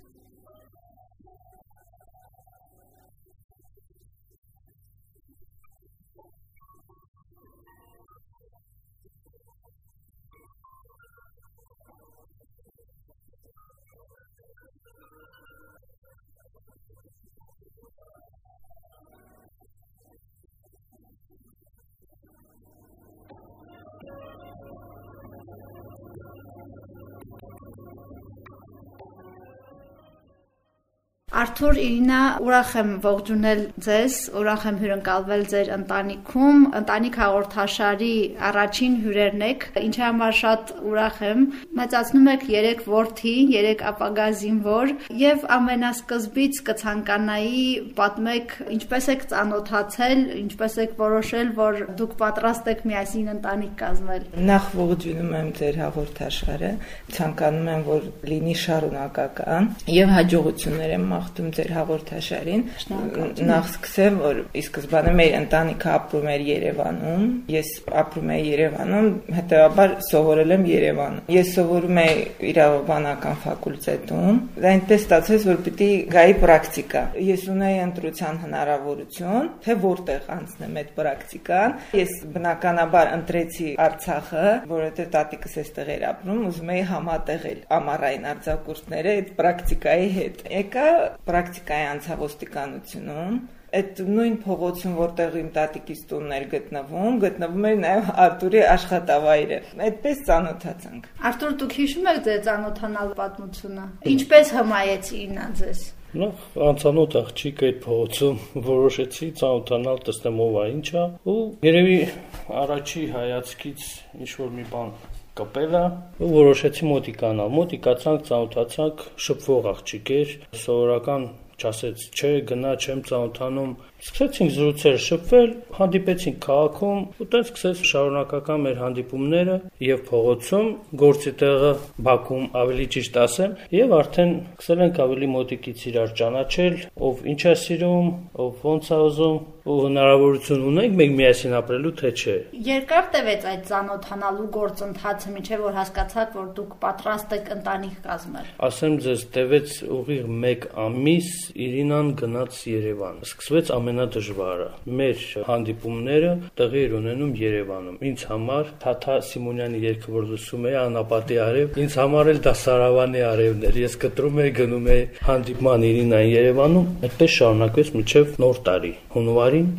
Արթուր, Իրինա, ուրախ եմ ողջունել ձեզ, ուրախ եմ հյուրընկալվել ձեր ընտանիքում, ընտանիք հաղորդաշարի առաջին հյուրերն եք, ինչի համար շատ ուրախ եմ, մեծացնում եք 3 որդի, 3 ապագա զինվոր և ամենասկզբից կցանկանայի պատմեք ինչպես եք ծանոթացել, ինչպես եք որոշել, որ դուք պատրաստ եք միասին ընտանիք կազմել։ Նախ ողջունում եմ ձեր հաղորդաշարը, ցանկանում եմ, որ լինի շարունակական և հաջողություններ եմ մաղթում ձեր հաղորդաշարին։ Նախ սկսեմ, որ ի սկզբանե մեր ընտանիքը ապրում էր Երևանում, ես ապրում եի Երևանում, հետևաբար սովորել եմ Երևանում։ Ես սովորում եի իրավաբանական ֆակուլտետում, դա այնպես ստացվեց, որ պիտի գայի պրակտիկա։ Ես ունեի ընտրության հնարավորություն, թե որտեղ անցնեմ այդ պրակտիկան։ Ես բնականաբար ընտրեցի Արցախը, որովհետև տատիկս էստեղ էր ապրում, ուզում էի համատեղել ամառային արձակուրդները այդ պրակտիկայի հետ։ Եկա պրակտիկայի անցա ոստիկանությունում, այդ նույն փողոցում, որտեղ իմ տատիկիս տունն էր գտնվում էր նաև Արթուրի աշխատավայրը։ Այդպես ծանոթացանք։ Արթուր, դուք հիշում եք ձեր ծանոթանալ պատմությունը։ Ինչպես հմայեց Իրինա ձեզ։ Նախ անծանոթ աղջիկ այդ փողոցում որոշեցի ծանոթանալ, տեսնեմ ով է ինչա, ու երևի առաջի հայացքից ինչ-որ մի բան կպել է, ու որոշեցի մոտիկանալ։ Մոտիկացանք, ծանոթացանք, շփվող աղջիկ էր, սովորական չասեց, չէ, գնա, չեմ ծանոթանում։ Սկսեցինք զրուցել, շփվել, հանդիպեցինք քաղաքում, ու տենց սկսեց շարունակական մեր հանդիպումները եւ փողոցում, գործի տեղը Բաքվում, ավելի ճիշտ ասեմ, եւ արդեն սկսել ենք ավելի մոտիկից իրար ճանաչել, ով ինչ է սիրում, ով ոնց է ուզում, ու հնարավորություն ունենք մենք միասին ապրելու, թե չէ։ Երկար տևեց այդ ծանոթանալու գործընթացը, մինչև որ հասկացաք, որ դուք պատրաստ եք ընտանիք կազմել։ Ասեմ ձեզ, տևեց ուղիղ 1 ամիս, Իրինան գնաց Երևան։ Սկսվեց ամենադժվարը։ Մեր հանդիպումները տեղի էր ունենում Երևանում։ Ինձ համար Թաթա Սիմոնյանի երգը, որ լսում էի, Անապատի արև, ինձ համար էլ դա Սարավանի արևն էր։ Ես կտրում էի, գնում էի հանդիպման Իրինային Երևանում, այդպես շարունակվեց մինչև նոր տարի, հունվարին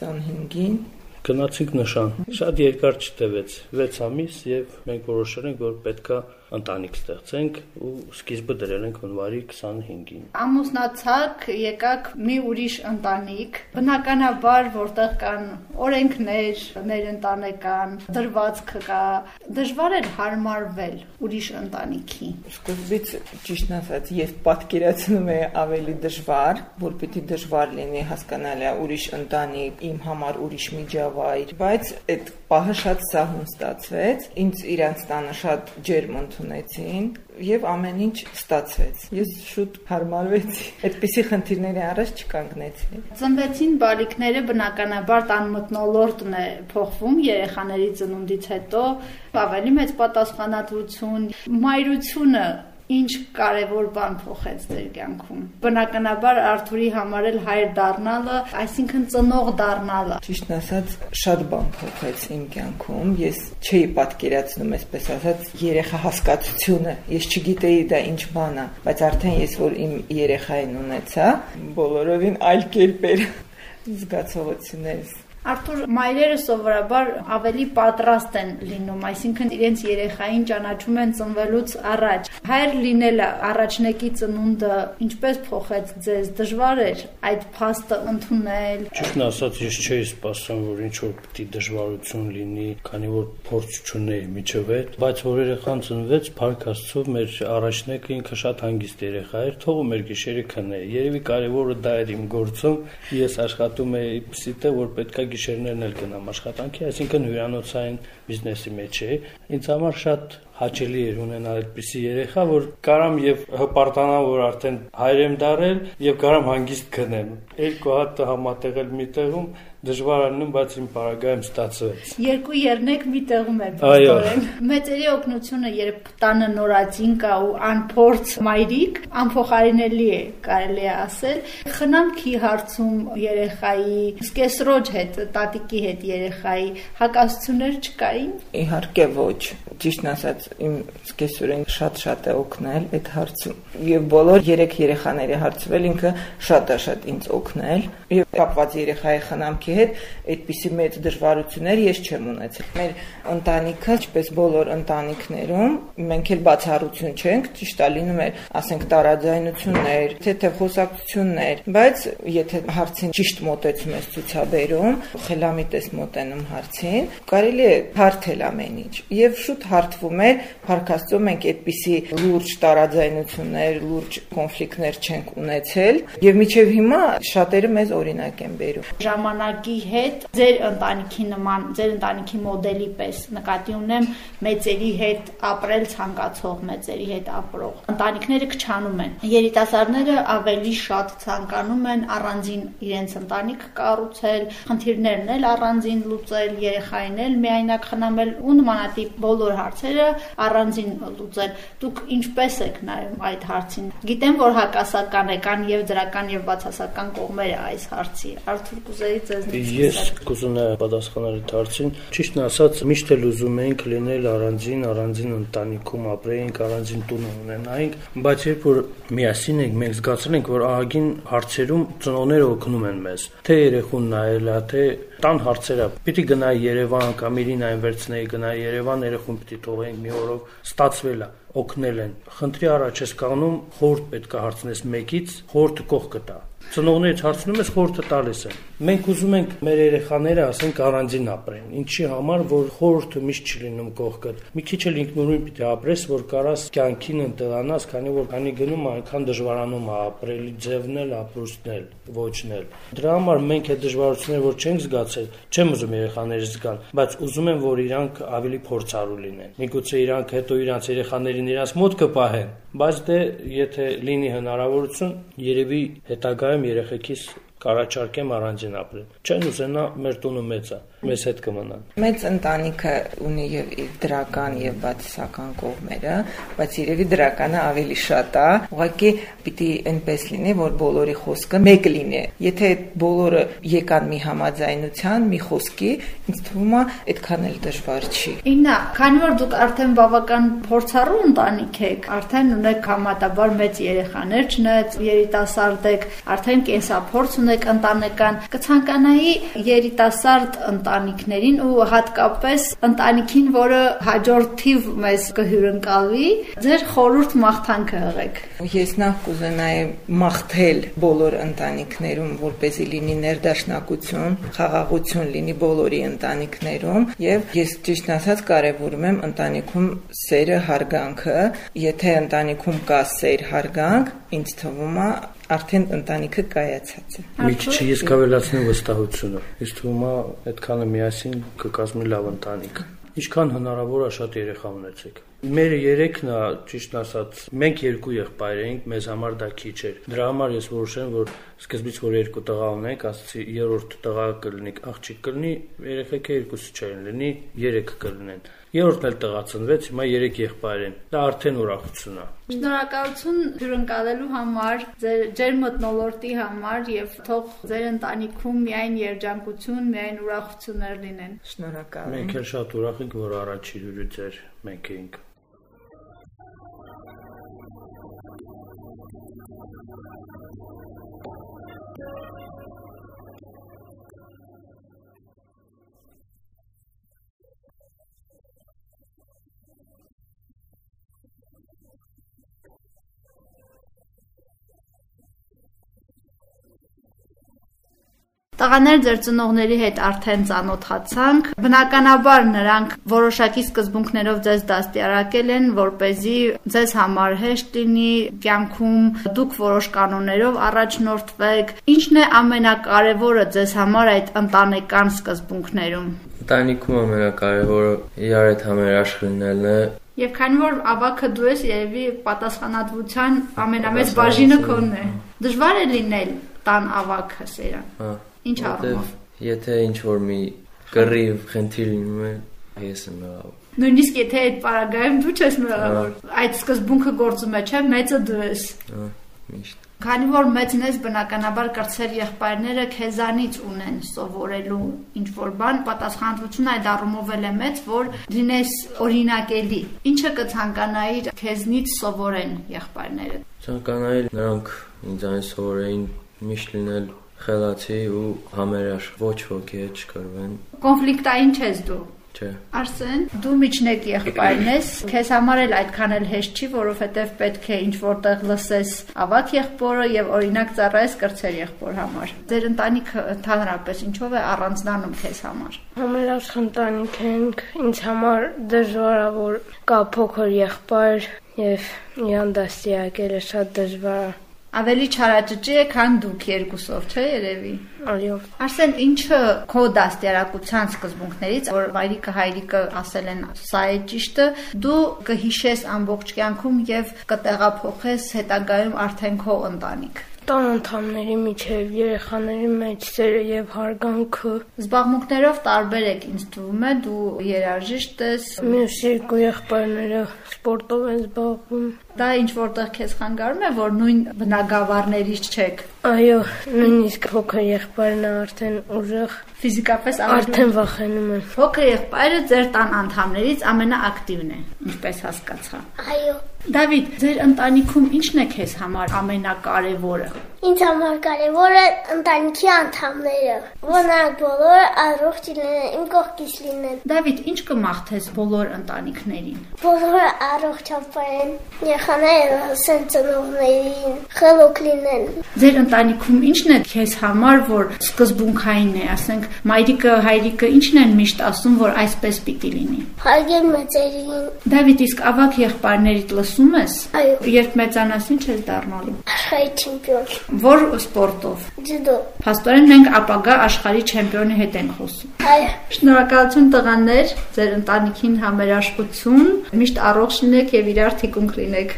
25-ին գնացինք նշան։ Շատ երկար չտևեց, 6 ամիս, եւ մենք որոշել ենք, որ պետքա ընտանիք ստեղծենք ու սկիզբը դրել ենք հունվարի 25-ին։ Ամուսնացաք, եկաք մի ուրիշ ընտանիք, բնականաբար որտեղ կան օրենքներ, ներընտանեկան, դրվածքը կա, դժվար էր հարմարվել ուրիշ ընտանիքի։ Սկզբից ճիշտն ասած, ես պատկերացնում եմ ավելի դժվար, որ պիտի դժվար լինի հասկանալի ուրիշ ընտանիք, իմ համար ուրիշ միջավայր, բայց այդ պահը շատ սահուն ստացվեց, ինձ իրանց տանը շատ ջերմ ընդունեցին եւ ամեն ինչ ստացվեց։ Ես շուտ հարմարվեցի, այդպիսի խնդիրների առաջ չկանգնեցի։ Ծնվեցին բալիկները, բնականաբար տան մթնոլորտն է փոխվում երեխաների ծնունդից հետո, ավելի մեծ պատասխանատվություն, մայրությունը ինչ կարևոր բան փոխեց ձեր կյանքում։ Բնականաբար Արթուրի համար էլ հայր դառնալը, այսինքն ծնող դառնալը։ Ճիշտն ասած, շատ բան փոխեց իմ կյանքում։ Ես չէի պատկերացնում, այսպես ասած, երեխա հասկացությունը։ Ես չգիտեի դա ինչ բան է, բայց արդեն ես որ իմ երեխային ունեցա, բոլորովին այլ կերպ էր զգացողություններս։ Արթուր, մայրերը սովորաբար ավելի պատրաստ են լինում, այսինքն իրենց երեխային ճանաչում են ծնվելուց առաջ։ Հայր լինելը, առաջնեկի ծնունդը ինչպես փոխեց ձեզ, դժվար էր այդ փաստը ընդունել։ Ճիշտն ասած, ես չէի սպասում, որ ինչ որ պիտի դժվարություն լինի, քանի որ փորձ չունեի միջև այդ, բայց որ երեխան ծնվեց, փառք Աստծո, մեր առաջնեկը ինքը շատ հանգիստ երեխա էր, թողում էր գիշերը քնեի։ Երևի կարևորը դա էր իմ գործում։ Ես աշխատում էի պսիտը, որ պետքա գիշերներն էլ գնամ աշխատանքի, այսինքն հյուրանոցային բիզնեսի մեջ էի։ Ինձ համար շատ հաճելի էր ունենալ այդպիսի երեխա, որ կարամ եւ հպարտանամ, որ արդեն հայր եմ դարել եւ կարամ հանգիստ քնեմ։ Երկու հատ համատեղել մի տեղում դժվարանում, բայց իմ պարագայում ստացվեց։ Երկու երնեք մի տեղում է բաստորեն։ Մեծերի օգնությունը, երբ տանը նորածին կա ու անփորձ մայրիկ, անփոխարինելի է, կարելի է ասել։ Խնամքի հարցում երեխայի, սկեսրոջ հետ, տատիկի հետ երեխայի հակասություններ չկային։ Իհարկե ոչ։ Ճիշտն ասած, իմ սկեսուրին շատ է օգնել այդ հարցում։ Եվ բոլոր 3 երեխաների հարցում ինքը շատ ինձ օգնել։ Եվ կապված երեխայի խնամքի հետ այդպիսի մեծ դժվարություններ ես չեմ ունեցել։ Մեր ընտանիքը, ինչպես բոլոր ընտանիքներում, մենք էլ բացառություն չենք, ճիշտ է լինում է, ասենք տարաձայնություններ, թե խոսակցություններ, բայց եթե հարցին ճիշտ մոտեցում ես ցուցաբերում, խելամիտ ես մոտենում հարցին, կարելի է հարթել ամեն ինչ։ Եվ շուտ հարթվում է, փառք Աստծո, մենք այդպիսի լուրջ տարաձայնություններ, լուրջ կոնֆլիկտներ չենք ունեցել, եւ մինչեւ հիմա շատերը մեզ օրինակ են բերում։ Ժամանակի հետ ձեր ընտանիքի նման, ձեր ընտանիքի մոդելի պես նկատի ունեմ մեծերի հետ ապրել ցանկացող, մեծերի հետ ապրող ընտանիքները քչանում են։ Երիտասարդները ավելի շատ ցանկանում են առանձին իրենց ընտանիք կառուցել, խնդիրներն էլ առանձին լուծել, երեխային էլ միայնակ խնամել ու նմանատիպ բոլոր հարցերը առանձին լուծել։ Դուք ինչպես եք նայում այդ հարցին։ Գիտեմ, որ հակասական է, կան եւ դրական եւ բացասական կողմերը այս հարցի։ Արթուր, կուզեի ձեզնից։ Ես կուզենայի պատասխանել այդ հարցին։ Ճիշտն ասած, միշտ էլ ուզում էինք լինել առանձին ընտանիքում ապրեինք, առանձին տուն ունենայինք, բայց երբ որ միասին ենք, մենք զգացել ենք, որ ահագին հարցերում ծնողները օգնում են մեզ, թե երեխուն նայելա, թե տան հարցերը։ Պիտի գնայի Երևան կամ Իրինային վերցնեի, գնայի Երևան, երեխուն պիտի թողեինք մի օրով, ստացվել է, օգնել են։ Խնդրի առաջ ես կանգնում, խորհուրդ պետք է հարցնես մեկից, խորհուրդը կողքը տա։ Ծնողներից հարցնում ես, խորհուրդը տալիս են։ Մենք ուզում ենք մեր երեխաները, ասենք, առանձին ապրեն։ Ինչի համար, որ խորհուրդը միշտ չի լինում կողքդ։ Մի քիչ էլ ինքնուրույն պիտի ապրես, որ կարաս կյանքին ընտելանաս, քանի որ քանի գնում այնքան դժվարանում է ապրելի ձևն էլ, ապրուստն էլ, ոչն էլ։ Դրա համար մենք այդ դժվարությունները որ չենք զգացել, չեմ ուզում երեխաներս զգան, բայց ուզում եմ, որ իրանք ավելի փորձառու լինեն։ Միգուցե իրանք հետո իրանք երեխաներին իրանք մոտ կպահեն, բայց դե եթե լինի հնարավորություն, երևի հետագայում երեխեքիս կառաջարկեմ առանձին ապրել։ Չեն ուզենա մեր տունը մեծ է, մեզ հետ կմնան։ Մեծ ընտանիքը ունի եւ դրական եւ բացասական կողմերը, բայց երևի դրականը ավելի շատ է։ Ուղղակի պիտի այնպես լինի, որ բոլորի խոսքը մեկ լինի։ Եթե բոլորը եկան մի համաձայնության, մի խոսքի, ինձ թվում է այդքան էլ դժվար չի։ Իննա, քանի որ դուք արդեն բավական փորձառու ընտանիք եք, արդեն ունեք համատաբար մեծ երեխաներ, չնայած երիտասարդ եք, արդեն կենսափորձ ունեք ընտանեկան, կցանկանայի երիտասարդ ընտանիքներին ու հատկապես ընտանիքին, որը հաջորդ թիվ մեզ կհյուրընկալվի, ձեր խորհուրդ մաղթանքը ըղեք։ Ես նախ կուզենայի մաղթել բոլոր ընտանիքներում, որպեսզի լինի ներդաշնակություն, խաղաղություն լինի բոլորի ընտանիքներում, եւ ես ճիշտ ասած կարեւորում եմ ընտանիքում սերը, հարգանքը, եթե ընտանիքում կա սեր, հարգանք, ինձ թվում է արդեն ընտանիքը կայացած է։ Մի քիչ ես կավելացնեմ վստահությունը։ Ինձ թվում է այդքանը միասին կկազմի լավ ընտանիք։ Ինչքան հնարավոր է շատ երեխա ունեցեք։ Մեր երեքն է, ճիշտ ասած, մենք 2 եղբայր էինք, մեզ համար դա քիչ էր։ Դրա համար ես որոշեմ, որ սկզբից որ 2 տղա ունենք, ասացի 3-րդ տղա կլինի, աղջիկ կլինի, երեխեքը 2-ը չեն լինի, 3 կլինեն։ 3-րդն էլ տղա ծնվեց, հիմա 3 եղբայր են։ Դա արդեն ուրախություն է։ Շնորհակալություն հյուրընկալելու համար, ձեր մթնոլորտի համար եւ թող ձեր ընտանիքում միայն երջանկություն, միայն ուրախություններ լինեն։ Շնորհակալ եմ։ Մենք էլ շատ ուրախ ենք, որ առաջի հյուրը ձեր մենք էինք։ Տղաներ ձեր ծնողների հետ արդեն ծանոթացանք, բնականաբար նրանք որոշակի սկզբունքներով ձեզ դաստիարակել են, որպեսզի ձեզ համար հեշտ լինի կյանքում, դուք որոշ կանոններով առաջնորդվեք։ Ինչն է ամենակարևորը ձեզ համար այդ ընտանեկան սկզբունքներում։ Ընտանիքում ամենակարևորը իրար հետ համերաշխ լինելն է։ Եվ քանի որ ավագը դու ես, երևի պատասխանատվության ամենամեծ բաժինը քոնն է։ Դժվար է լինել տան ավագը, Սերան։ Ինչ առումով։ Եթե ինչ-որ մի կռիվ խնդիր լինում է, ես եմ մեղավոր։ Նույնիսկ եթե այդ պարագայում դու չես մեղավոր, այդ սկզբունքը գործում է, չէ՞, մեծը դու ես։ Միշտ։ Քանի որ մեծն ես, բնականաբար կրտսեր եղբայրները քեզանից ունեն սովորելու ինչ-որ բան, պատասխանատվությունը այդ առումով էլ է մեծ, որ լինես օրինակելի։ Ինչը կցանկանայիր քեզնից սովորեն եղբայրները։ Ցանկանայի նրանք ինձանից սովորեին միշտ լինել խելացի ու համերաշխ, ոչ ոքի հետ չկրվեն։ Կոնֆլիկտային չես դու։ Չէ։ Արսեն, դու միջնեկ եղբայրն ես, քեզ համար էլ այդքան էլ հեշտ չի, որովհետև պետք է ինչ-որտեղ լսես ավագ եղբորը եւ օրինակ ծառայես կրտսեր եղբոր համար։ Ձեր ընտանիքը ընդհանրապես ինչով է առանձնանում քեզ համար։ Համերաշխ ընտանիք ենք, ինձ համար դժվար է, որ կա փոքր եղբայր եւ իրան դաստիարակելը շատ դժվար է։ Ավելի չարաճճի է, քան դուք երկուսով, չէ՞ երևի։ Այո։ Արսեն, ինչը քո դաստիարակության սկզբունքներից, որ մայրիկը հայրիկը ասել են, սա է ճիշտը, դու կհիշես ամբողջ կյանքում եւ կտեղափոխես հետագայում արդեն քո ընտանիք։ Տան անդամների միջև երեխաների մեջ սերը եւ հարգանքը։ Զբաղմունքներով տարբեր եք, ինձ թվում է, դու երաժիշտ ես։ Մյուս երկու եղբայրները սպորտով են զբաղվում։ Դա ինչ որտեղ քեզ խանգարում է, որ նույն բնակավարներից չեք։ Այո, նույնիսկ փոքր եղբայրն արդեն ուժեղ Ֆիզիկապես արդեն վախենում է։ Փոքր եղբայրը ձեր տան անդամներից ամենաակտիվն է, ինչպես հասկացա։ Այո։ Դավիթ, ձեր ընտանիքում ի՞նչն է քեզ համար ամենակարևորը։ Ինձ համար կարևորը ընտանիքի անդամները, որ նրանք բոլորը առողջ լինեն, իմ կողքից լինեն։ Դավիթ, ինչ կմաղթես բոլոր ընտանիքներին։ Բոլորը առողջ ապրեն, երեխաները լսեն ծնողներին, խելոք լինեն։ Ձեր ընտանիքում ի՞նչն է քեզ համար, որ սկզբունքային է, ասենք, մայրիկը, հայրիկը ի՞նչն են միշտ ասում, որ այսպես պիտի լինի։ Հարգել մեծերին։ Դավիթ, իսկ ավագ եղբայրներիդ լսում ես։ Այո։ Երբ մեծանաս ինչ ես դառնալու։ Աշխարհի չեմպիոն։ Որ սպորտով։ Ջյուդո։ Փաստորեն մենք ապագա աշխարհի չեմպիոնի հետ ենք խոսում։ Այո։ Շնորհակալություն տղաներ, ձեր ընտանիքին համերաշխություն, միշտ առողջ լինեք եւ իրար թիկունք լինեք։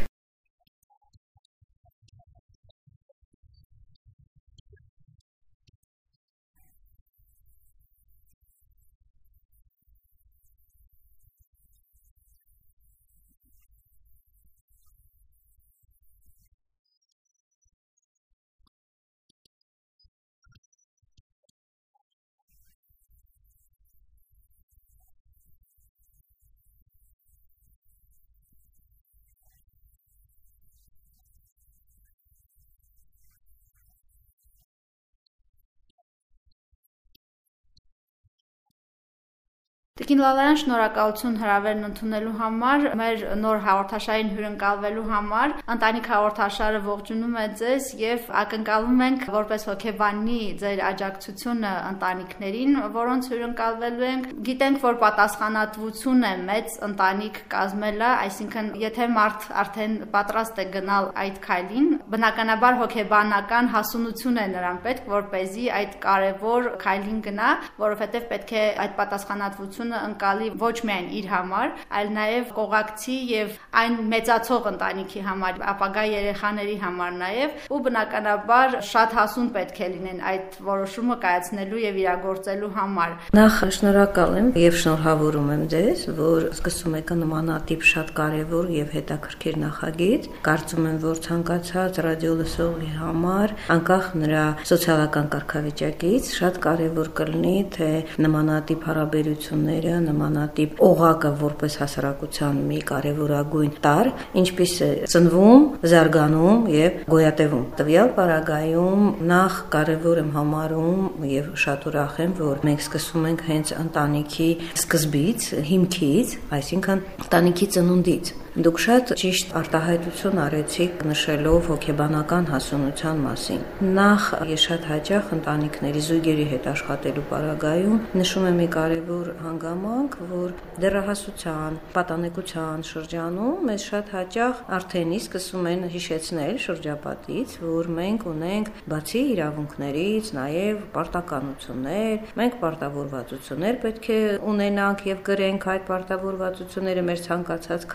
Տիկին Լալայան, շնորհակալություն հրավերն ընդունելու համար, մեր նոր հաղորդաշարին հյուրընկալվելու համար։ Ընտանիք հաղորդաշարը ողջունում է ձեզ եւ ակնկալում ենք որպես հոգեբանի ձեր աջակցությունը ընտանիքներին, որոնց հյուրընկալվելու ենք։ Գիտենք, որ պատասխանատվություն է մեծ ընտանիք կազմելը, այսինքն եթե մարդ արդեն պատրաստ է գնալ այդ քայլին, բնականաբար հոգեբանական հասունություն է նրան պետք, որպեսզի այդ կարևոր քայլին գնա, որովհետեւ պետք է այդ պատասխանատվությունը ընկալի ոչ միայն իր համար, այլ նաև կողակցի եւ այն մեծացող ընտանիքի համար, ապագա երեխաների համար նաև, ու բնականաբար շատ հասուն պետք է լինեն այդ որոշումը կայացնելու եւ իրագործելու համար։ Նախ շնորհակալ եմ եւ շնորհավորում եմ ձեզ, որ սկսում եք նմանատիպ շատ կարեւոր եւ հետաքրքիր նախագիծ։ Կարծում եմ, որ ցանկացած ռադիոլսողի համար, անկախ նրա սոցիալական կարգավիճակից, շատ կարեւոր կլինի, թե նմանատիպ հարաբերությունները, նմանատիպ օղակը որպես հասարակության մի կարևորագույն տարր, ինչպես է ծնվում, զարգանում եւ գոյատևում։ Տվյալ պարագայում նախ կարևոր եմ համարում եւ շատ ուրախ եմ, որ մենք սկսում ենք հենց ընտանիքի սկզբից, հիմքից, այսինքն ընտանիքի ծնունդից։ Դուք շատ ճիշտ արտահայտություն արեցիք նշելով հոգեբանական հասունության մասին։ Նախ ես շատ հաճախ ընտանիքների զույգերի հետ աշխատելու պարագայում նշում եմ մի կարևոր հանգամանք, որ դեռահասության, պատանեկության շրջանում մեզ շատ հաճախ արդենի սկսում են հիշեցնել շրջապատից, որ մենք ունենք բացի իրավունքներից նաև պարտականություններ, մենք պարտավորվածություններ պետք է ունենանք եւ կրենք այդ պարտավորվածությունները մեր ցանկացած քայլի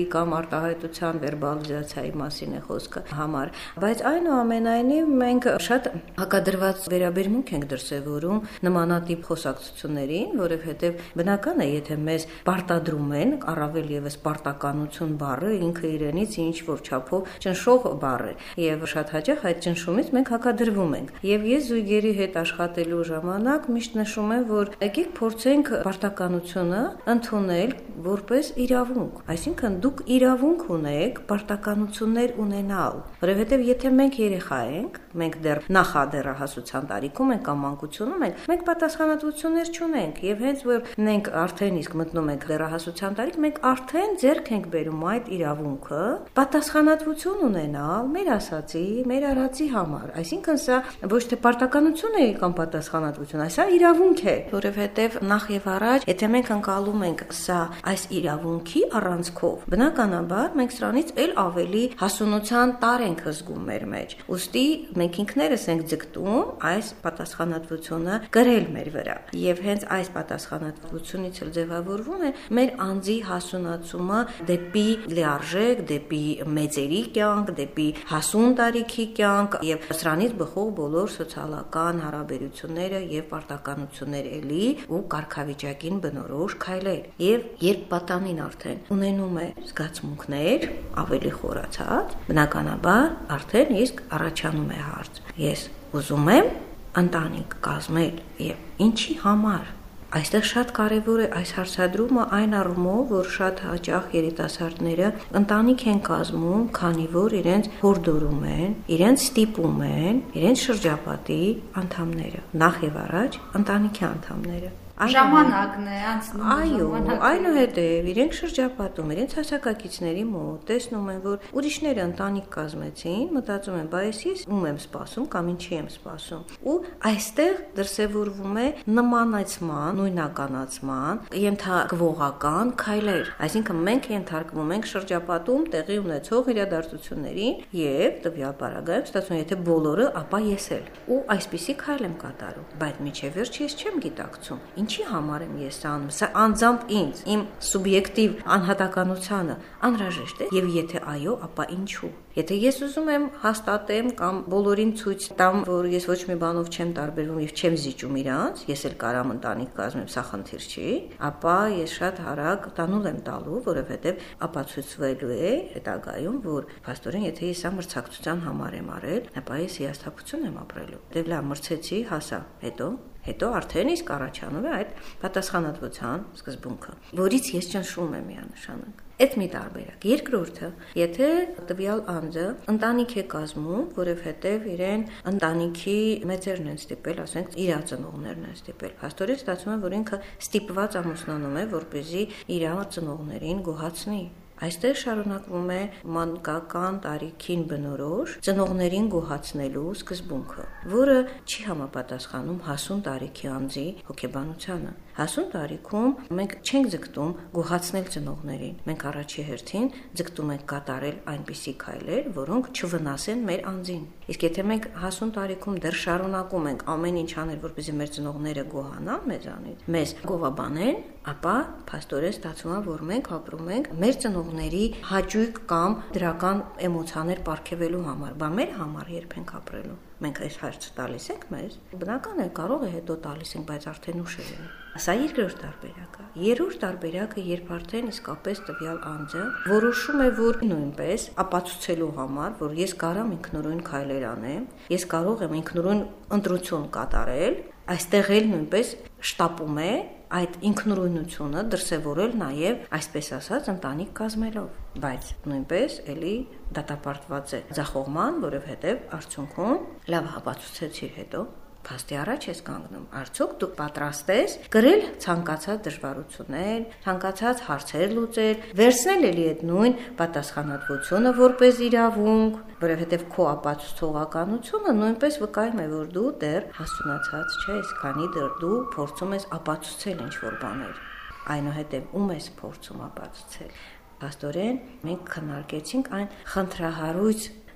կամ արտահայտության վերբալիզացիայի մասին է խոսքը համար, բայց այնուամենայնիվ մենք շատ հակադրված վերաբերմունք ենք դրսևորում նմանատիպ խոսակցություններին, որովհետև բնական է, եթե մեզ պարտադրում են, առավել եւս պարտականություն բառը ինքը իրենից ինչ որ չափով ճնշող բառ է, եւ շատ հաճախ այդ ճնշումից մենք հակադրվում ենք։ Եվ ես զույգերի հետ աշխատելու ժամանակ միշտ նշում եմ, որ եկեք փորձենք պարտականությունը ընդունել որպես իրավունք, այսինքն դուք իրավունք ունեք պարտականություններ ունենալ, որովհետև եթե մենք երեխա ենք, մենք դեռ նախադեռահասության տարիքում ենք կամ մանկությունում ենք, մենք պատասխանատվություններ չունենք եւ հենց որ մենք արդեն իսկ մտնում ենք դեռահասության տարիք, մենք արդեն ձեռք ենք բերում այդ իրավունքը պատասխանատվություն ունենալ մեր ասացի, մեր արածի համար, այսինքն սա ոչ թե պարտականություն է կամ պատասխանատվություն, այլ սա իրավունք է, որովհետև նախ եւ առաջ, եթե մենք անցալում ենք սա այս իրավունքի առանցքով, բնականաբար մենք սրանից էլ ավելի հասունության տար ենք զգում մեր մեջ։ Ուստի մենք ինքներս ենք ձգտում այս պատասխանատվությունը կրել մեր վրա։ Եվ հենց այս պատասխանատվությունից էլ ձևավորվում է մեր անձի հասունացումը դեպի լիարժեք, դեպի մեծերի կյանք, դեպի հասուն տարիքի կյանք եւ սրանից բխող բոլոր սոցիալական հարաբերությունները եւ պարտականություններ էլի ու կարգավիճակին բնորոշ քայլեր։ Եվ երբ պատանին արդեն ունենում է զգացմունքներ ավելի խորացած, բնականաբար արդեն իսկ առաջանում է հարց. ես ուզում եմ ընտանիք կազմել եւ ինչի համար։ Այստեղ շատ կարևոր է այս հարցադրումը այն առումով, որ շատ հաճախ երիտասարդները ընտանիք են կազմում, քանի որ իրենց հորդորում են, իրենց ստիպում են, իրենց շրջապատի անդամները, նախ եւ առաջ ընտանիքի անդամները։ Ժամանակն է անցնում։ Այո, այնուհետև իրենք շրջապատում, իրենց հասակակիցների մոտ տեսնում են, որ ուրիշները ընտանիք կազմեցին, մտածում են, բայց ես ում եմ սպասում կամ ինչի եմ սպասում։ Ու այստեղ դրսևորվում է նմանացման, նույնականացման, ենթարկվողական քայլեր։ Այսինքն մենք ենթարկվում ենք շրջապատում տեղի ունեցող իրադարձություններին եւ տվյալ բaragայում ստացվում է, եթե բոլորը, ապա ես էլ։ Ու այսպիսի քայլ եմ կատարում, բայց միջև վերջ ես չեմ գիտակցում։ Ինչի համար եմ ես անում, սա անձամբ ինձ, իմ սուբյեկտիվ անհատականությանը անհրաժեշտ է եւ եթե այո, ապա ինչու։ Եթե ես ուզում եմ հաստատեմ կամ բոլորին ցույց տամ, որ ես ոչ մի բանով չեմ տարբերվում եւ չեմ զիջում իրանց, ես էլ կարամ ընտանիք կազմեմ, սա խնդիր չի, ապա ես շատ հարակ տանուլ եմ տալու, որովհետեւ ապացուցվելու է հետագայում, որ փաստորեն եթե ես սա մրցակցության համար եմ արել, ապա ես հիասթափություն եմ ապրելու։ Դե լավ, մրցեցի, հասա, հետո արդեն իսկ առաջանում է այդ պատասխանատվության սկզբունքը, որից ես ճնշում եմ միանշանակ։ Այդ մի տարբերակ։ Երկրորդը, եթե տվյալ անձը ընտանիք է կազմում, որովհետև իրեն ընտանիքի մեծերն են ստիպել, ասենք իր ծնողներն են ստիպել, փաստորեն ստացվում է, որ ինքը ստիպված ամուսնանում է, որպեսզի իր ծնողներին գոհացնի։ Այստեղ շարունակվում է մանկական տարիքին բնորոշ ծնողներին գոհացնելու սկզբունքը, որը չի համապատասխանում հասուն տարիքի անձի հոգեբանությանը։ Հասուն տարիքում մենք չենք ձգտում գոհացնել ծնողներին։ Մենք առաջի հերթին ձգտում ենք կատարել այնպիսի քայլեր, որոնք չվնասեն մեր անձին։ Իսկ եթե մենք հասուն տարիքում դեռ շարունակում ենք ամեն ինչ անել, որպեսզի մեր ծնողները գոհանան մեզանից, մեզ գովաբանեն, ապա փաստորեն ստացվում է, որ մենք ապրում ենք մեր ծնողների հաճույք կամ դրական էմոցիաներ պարգևելու համար, բա մեր համար երբ ենք ապրելու։ Մենք այս հարցը տալիս ենք մեզ, բնական է կարող է հետո տալիս ենք, բայց արդեն ուշ է։ Սա երկրորդ տարբերակը։ Երրորդ տարբերակը, երբ արդեն իսկապես տվյալ անձը որոշում է, որ նույնպես ապացուցելու համար, որ ես կարող եմ ինքնուրույն քայլեր անեմ, ես կարող եմ ինքնուրույն ընտրություն կատարել, այստեղ էլ նույնպես շտապում է այդ ինքնուրույնությունը դրսևորել նաև, այսպես ասած, ընտանիք կազմելով, բայց նույնպես էլի դատապարտված է ձախողման, որովհետև արդյունքում լավ ապացուցեցի հետո փաստի առաջ ես կանգնում, արդյոք դու պատրաստ ես կրել ցանկացած դժվարություններ, ցանկացած հարցեր լուծել, վերցնել էլի այդ նույն պատասխանատվությունը որպես իրավունք, որովհետև քո ապացուցողականությունը նույնպես վկայում է, որ դու դեռ հասունացած չես, քանի դու փորձում ես ապացուցել ինչ-որ բաներ, այնուհետև ում ես փորձում ապացուցել։ Փաստորեն մենք քննարկեցինք այն խնդրահարույց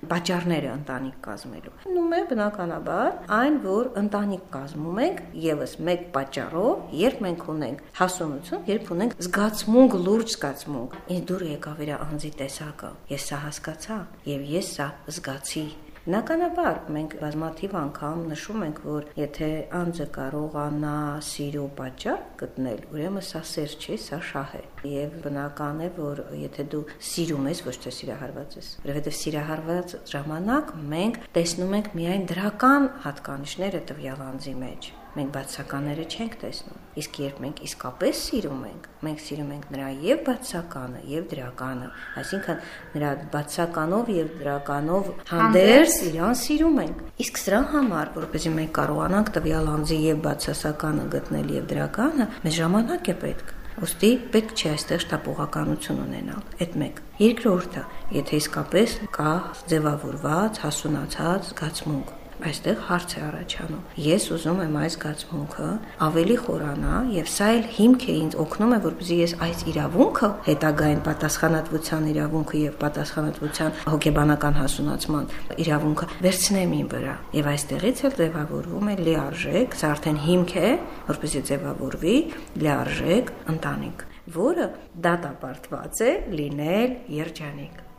պատճառները ընտանիք կազմելու։ Նում է բնականաբար այն, որ ընտանիք կազմում ենք եւս մեկ պատճառով, երբ մենք ունենք հասունություն, երբ ունենք զգացմունք, լուրջ զգացմունք։ Ինձ դուր եկավ իր անձի տեսակը։ Ես սա հասկացա եւ ես սա զգացի։ Բնականաբար մենք բազմաթիվ անգամ նշում ենք, որ եթե անձը կարողանա սիրո պատճառ գտնել, ուրեմն սա սեր չի, սա շահ է։ Եվ բնական է, որ եթե դու սիրում ես, ոչ թե սիրահարված ես, որովհետև սիրահարված ժամանակ մենք տեսնում ենք միայն դրական հատկանիշները տվյալ անձի մեջ։ Մենք բացականները չենք տեսնում։ Իսկ երբ մենք իսկապես սիրում ենք, մենք սիրում ենք նրա եւ բացականը, եւ դրականը, այսինքն նրա բացականով եւ դրականով հանդերձ իրան սիրում ենք։ Իսկ սրա համար, որպեսզի մենք կարողանանք տվյալ անձի եւ բացասականը գտնել եւ դրականը, մեզ ժամանակ է պետք։ Ոստի պետք չէ այստեղ շտապողականություն ունենալ։ Այդ մեկ։ Երկրորդը, եթե իսկապես կա ձևավորված, հասունացած զգացմունք, այստեղ հարց է առաջանում։ Ես ուզում եմ այս զգացմունքը ավելի խորանա եւ սա էլ հիմք է ինձ օգնում է, որպեսզի ես այս իրավունքը, հետագային պատասխանատվության իրավունքը եւ պատասխանատվության հոգեբանական հասունացման իրավունքը վերցնեմ իմ վրա։ Եվ այստեղից էլ ձևավորվում է լիարժեք, սա արդեն հիմք է, որպեսզի ձևավորվի լիարժեք ընտանիք, որը դատապարտված է լինել երջանիկ։